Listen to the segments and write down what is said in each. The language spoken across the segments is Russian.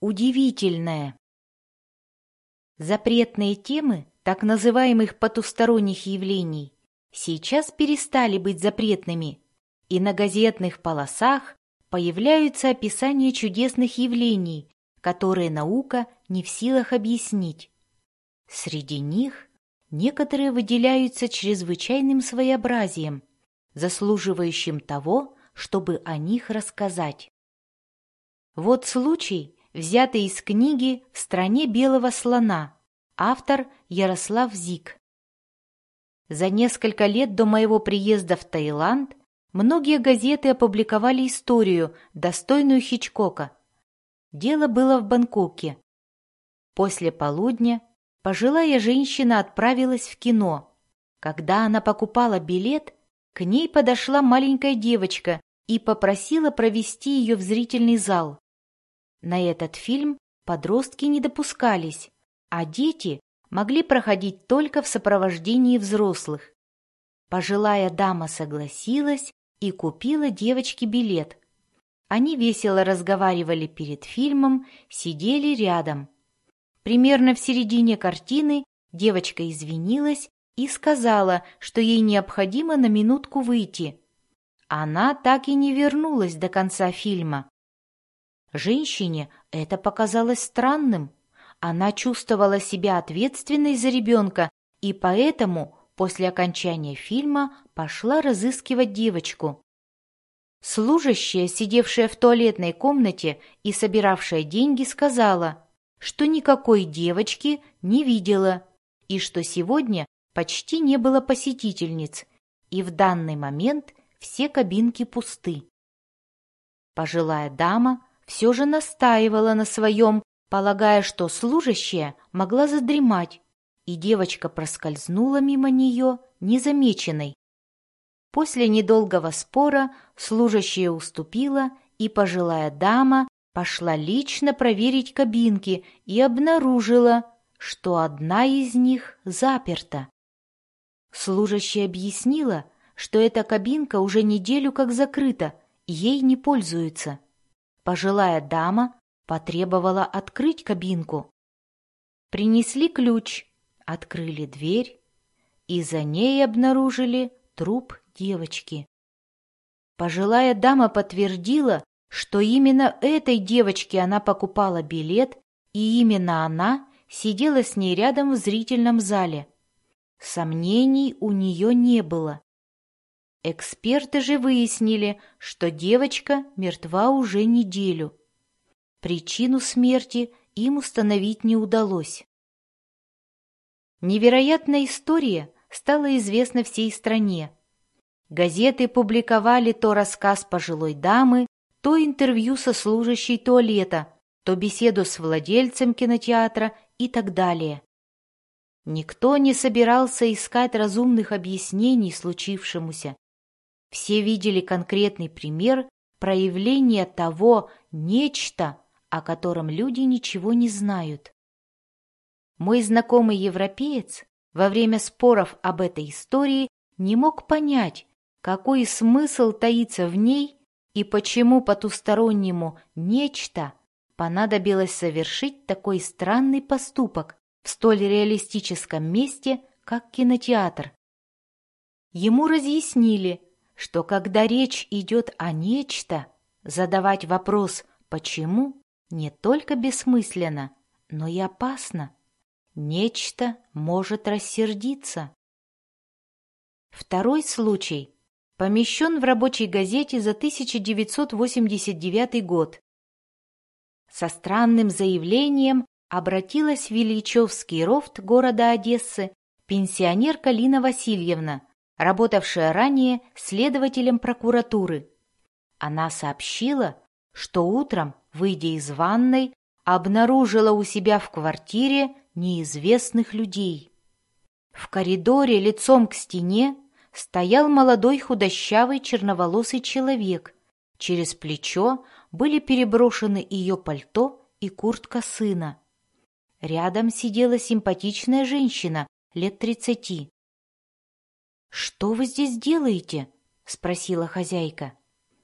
удивительное. Запретные темы так называемых потусторонних явлений сейчас перестали быть запретными, и на газетных полосах появляются описания чудесных явлений, которые наука не в силах объяснить. Среди них некоторые выделяются чрезвычайным своеобразием, заслуживающим того, чтобы о них рассказать. Вот случай, взятый из книги «В стране белого слона», автор Ярослав Зик. За несколько лет до моего приезда в Таиланд многие газеты опубликовали историю, достойную Хичкока. Дело было в Бангкоке. После полудня пожилая женщина отправилась в кино. Когда она покупала билет, к ней подошла маленькая девочка и попросила провести ее в зрительный зал. На этот фильм подростки не допускались, а дети могли проходить только в сопровождении взрослых. Пожилая дама согласилась и купила девочке билет. Они весело разговаривали перед фильмом, сидели рядом. Примерно в середине картины девочка извинилась и сказала, что ей необходимо на минутку выйти. Она так и не вернулась до конца фильма. Женщине это показалось странным. Она чувствовала себя ответственной за ребенка и поэтому после окончания фильма пошла разыскивать девочку. Служащая, сидевшая в туалетной комнате и собиравшая деньги, сказала, что никакой девочки не видела и что сегодня почти не было посетительниц, и в данный момент все кабинки пусты. Пожилая дама все же настаивала на своем, полагая, что служащая могла задремать, и девочка проскользнула мимо нее незамеченной. После недолгого спора служащая уступила, и пожилая дама пошла лично проверить кабинки и обнаружила, что одна из них заперта. Служащая объяснила, что эта кабинка уже неделю как закрыта, ей не пользуются. Пожилая дама потребовала открыть кабинку. Принесли ключ, открыли дверь и за ней обнаружили труп девочки. Пожилая дама подтвердила, что именно этой девочке она покупала билет, и именно она сидела с ней рядом в зрительном зале. Сомнений у нее не было. Эксперты же выяснили, что девочка мертва уже неделю. Причину смерти им установить не удалось. Невероятная история стала известна всей стране. Газеты публиковали то рассказ пожилой дамы, то интервью со служащей туалета, то беседу с владельцем кинотеатра и так далее. Никто не собирался искать разумных объяснений случившемуся. Все видели конкретный пример проявления того нечто, о котором люди ничего не знают. Мой знакомый европеец во время споров об этой истории не мог понять, какой смысл таится в ней и почему потустороннему нечто понадобилось совершить такой странный поступок в столь реалистическом месте, как кинотеатр. Ему разъяснили, что когда речь идет о нечто, задавать вопрос «почему» не только бессмысленно, но и опасно. Нечто может рассердиться. Второй случай помещен в рабочей газете за 1989 год. Со странным заявлением обратилась в Ильичевский рофт города Одессы пенсионерка Лина Васильевна, работавшая ранее следователем прокуратуры. Она сообщила, что утром, выйдя из ванной, обнаружила у себя в квартире неизвестных людей. В коридоре лицом к стене стоял молодой худощавый черноволосый человек. Через плечо были переброшены ее пальто и куртка сына. Рядом сидела симпатичная женщина лет 30. «Что вы здесь делаете?» — спросила хозяйка.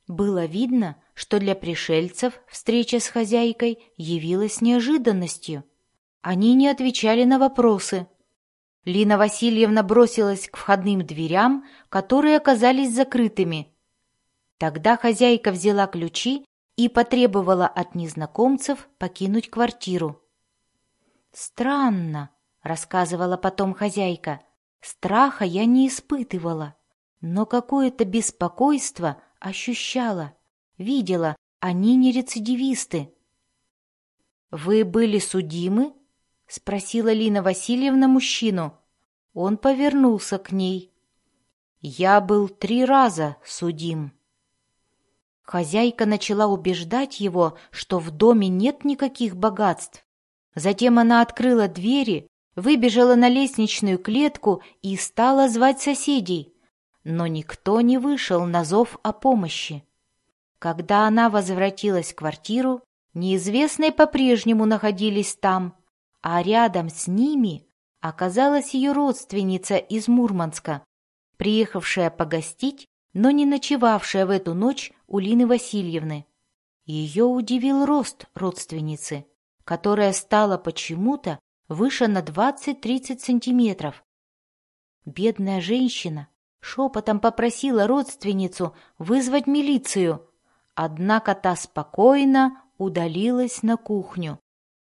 Было видно, что для пришельцев встреча с хозяйкой явилась неожиданностью. Они не отвечали на вопросы. Лина Васильевна бросилась к входным дверям, которые оказались закрытыми. Тогда хозяйка взяла ключи и потребовала от незнакомцев покинуть квартиру. «Странно», — рассказывала потом хозяйка, — «страха я не испытывала, но какое-то беспокойство ощущала. Видела, они не рецидивисты». «Вы были судимы?» — спросила Лина Васильевна мужчину. Он повернулся к ней. «Я был 3 раза судим». Хозяйка начала убеждать его, что в доме нет никаких богатств. Затем она открыла двери, выбежала на лестничную клетку и стала звать соседей. Но никто не вышел на зов о помощи. Когда она возвратилась в квартиру, неизвестные по-прежнему находились там, а рядом с ними оказалась ее родственница из Мурманска, приехавшая погостить, но не ночевавшая в эту ночь у Лины Васильевны. Ее удивил рост родственницы, которая стала почему-то выше на 20-30 сантиметров. Бедная женщина шепотом попросила родственницу вызвать милицию, однако та спокойно удалилась на кухню.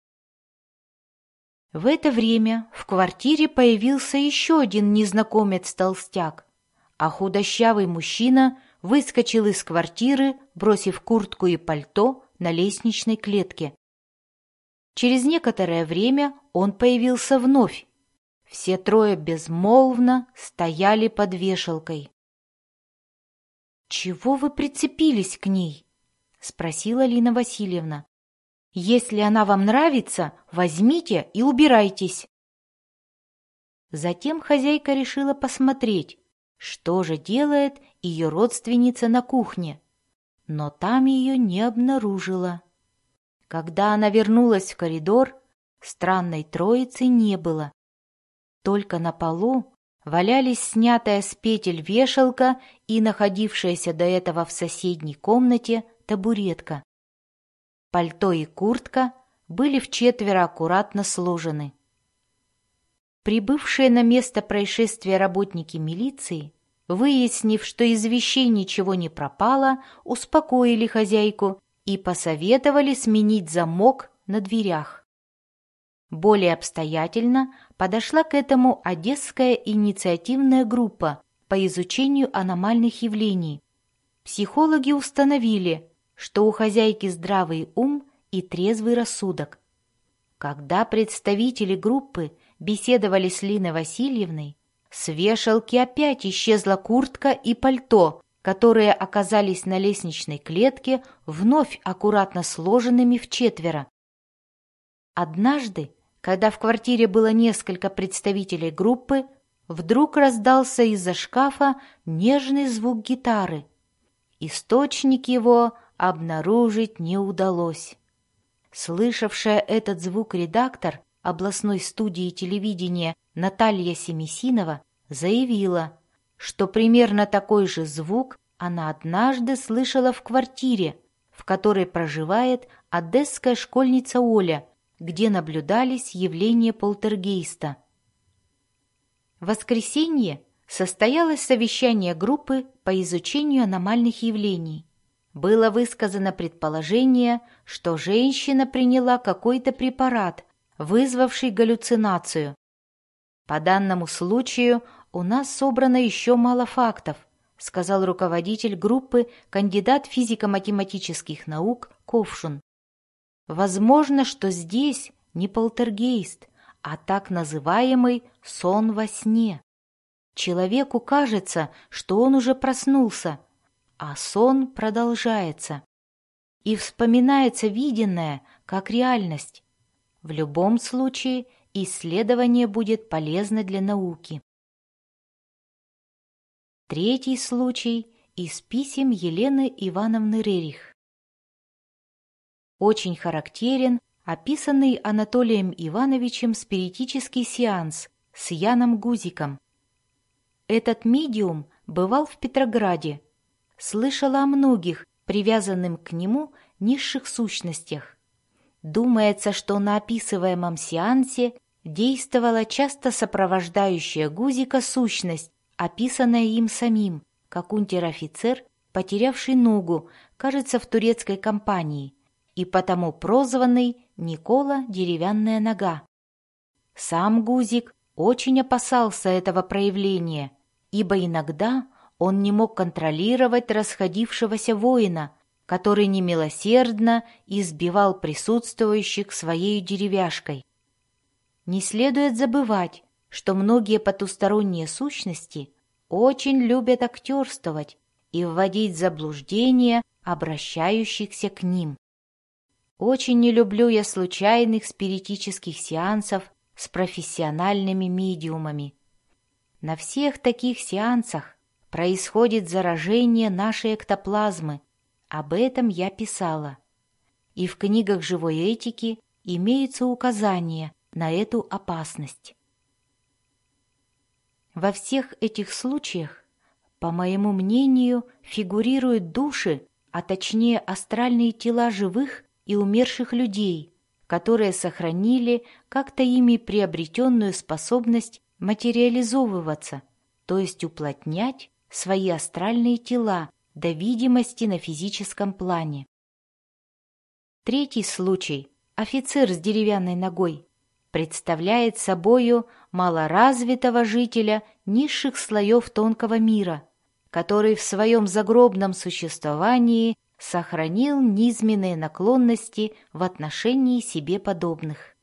В это время в квартире появился еще один незнакомец-толстяк, а худощавый мужчина выскочил из квартиры, бросив куртку и пальто на лестничной клетке. Через некоторое время он появился вновь. Все 3 безмолвно стояли под вешалкой. «Чего вы прицепились к ней?» — спросила Лина Васильевна. «Если она вам нравится, возьмите и убирайтесь». Затем хозяйка решила посмотреть, что же делает ее родственница на кухне, но там ее не обнаружила. Когда она вернулась в коридор, странной троицы не было. Только на полу валялись снятая с петель вешалка и находившаяся до этого в соседней комнате табуретка. Пальто и куртка были вчетверо аккуратно сложены. Прибывшие на место происшествия работники милиции, выяснив, что из вещей ничего не пропало, успокоили хозяйку и посоветовали сменить замок на дверях. Более обстоятельно подошла к этому Одесская инициативная группа по изучению аномальных явлений. Психологи установили, что у хозяйки здравый ум и трезвый рассудок. Когда представители группы беседовали с Линой Васильевной, с вешалки опять исчезла куртка и пальто, которые оказались на лестничной клетке вновь аккуратно сложенными вчетверо. Однажды, когда в квартире было несколько представителей группы, вдруг раздался из-за шкафа нежный звук гитары. Источник его обнаружить не удалось. Слышавшая этот звук редактор областной студии телевидения Наталья Семисинова заявила, что примерно такой же звук она однажды слышала в квартире, в которой проживает одесская школьница Оля, где наблюдались явления полтергейста. В воскресенье состоялось совещание группы по изучению аномальных явлений. Было высказано предположение, что женщина приняла какой-то препарат, вызвавший галлюцинацию. По данному случаю у нас собрано еще мало фактов, сказал руководитель группы, кандидат физико-математических наук Ковшун. Возможно, что здесь не полтергейст, а так называемый сон во сне. Человеку кажется, что он уже проснулся, а сон продолжается. И вспоминается виденное как реальность. В любом случае исследование будет полезно для науки. Третий случай из писем Елены Ивановны Рерих. Очень характерен описанный Анатолием Ивановичем спиритический сеанс с Яном Гузиком. Этот медиум бывал в Петрограде, слышал о многих привязанным к нему низших сущностях. Думается, что на описываемом сеансе действовала часто сопровождающая Гузика сущность, описанная им самим, как унтер-офицер, потерявший ногу, кажется, в турецкой кампании, и потому прозванный Никола Деревянная нога. Сам Гузик очень опасался этого проявления, ибо иногда он не мог контролировать расходившегося воина, который немилосердно избивал присутствующих своей деревяшкой. Не следует забывать, что многие потусторонние сущности очень любят актерствовать и вводить в заблуждение обращающихся к ним. Очень не люблю я случайных спиритических сеансов с профессиональными медиумами. На всех таких сеансах происходит заражение нашей эктоплазмы, об этом я писала. И в книгах живой этики имеются указания на эту опасность. Во всех этих случаях, по моему мнению, фигурируют души, а точнее астральные тела живых и умерших людей, которые сохранили как-то ими приобретенную способность материализовываться, то есть уплотнять свои астральные тела до видимости на физическом плане. Третий случай, офицер с деревянной ногой, представляет собою малоразвитого жителя низших слоев тонкого мира, который в своем загробном существовании сохранил низменные наклонности в отношении себе подобных.